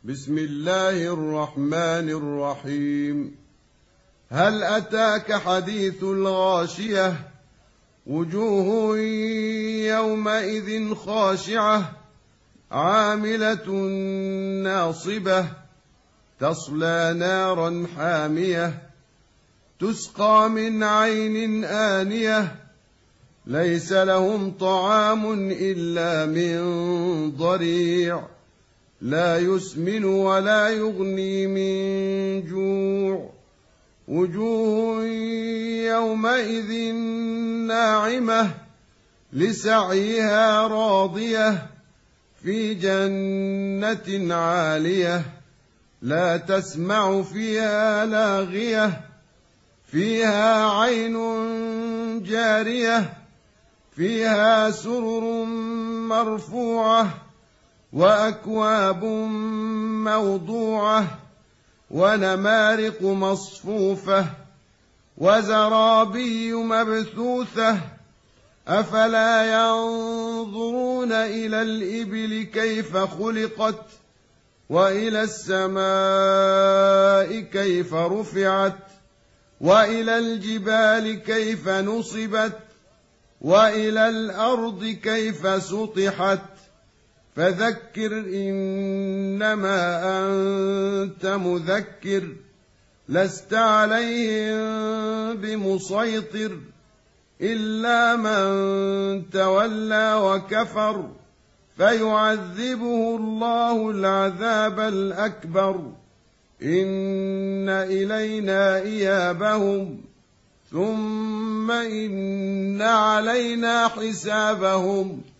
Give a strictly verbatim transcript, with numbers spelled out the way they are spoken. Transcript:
بسم الله الرحمن الرحيم. هل أتاك حديث الغاشية؟ وجوه يومئذ خاشعة عاملة ناصبة تصلى نارا حامية تسقى من عين آنية ليس لهم طعام إلا من ضريع لا يسمن ولا يغني من جوع. وجوه يومئذ ناعمة لسعيها راضية في جنة عالية لا تسمع فيها لاغية فيها عين جارية فيها سرر مرفوعة وأكواب موضوعة ونمارق مصفوفة وزرابي مبثوثة أفلا ينظرون إلى الإبل كيف خلقت وإلى السماء كيف رفعت وإلى الجبال كيف نصبت وإلى الأرض كيف سطحت فذكر إنما أنت مذكر لست عليهم بمسيطر إلا من تولى وكفر فيعذبه الله العذاب الأكبر إن إلينا إيابهم ثم إن علينا حسابهم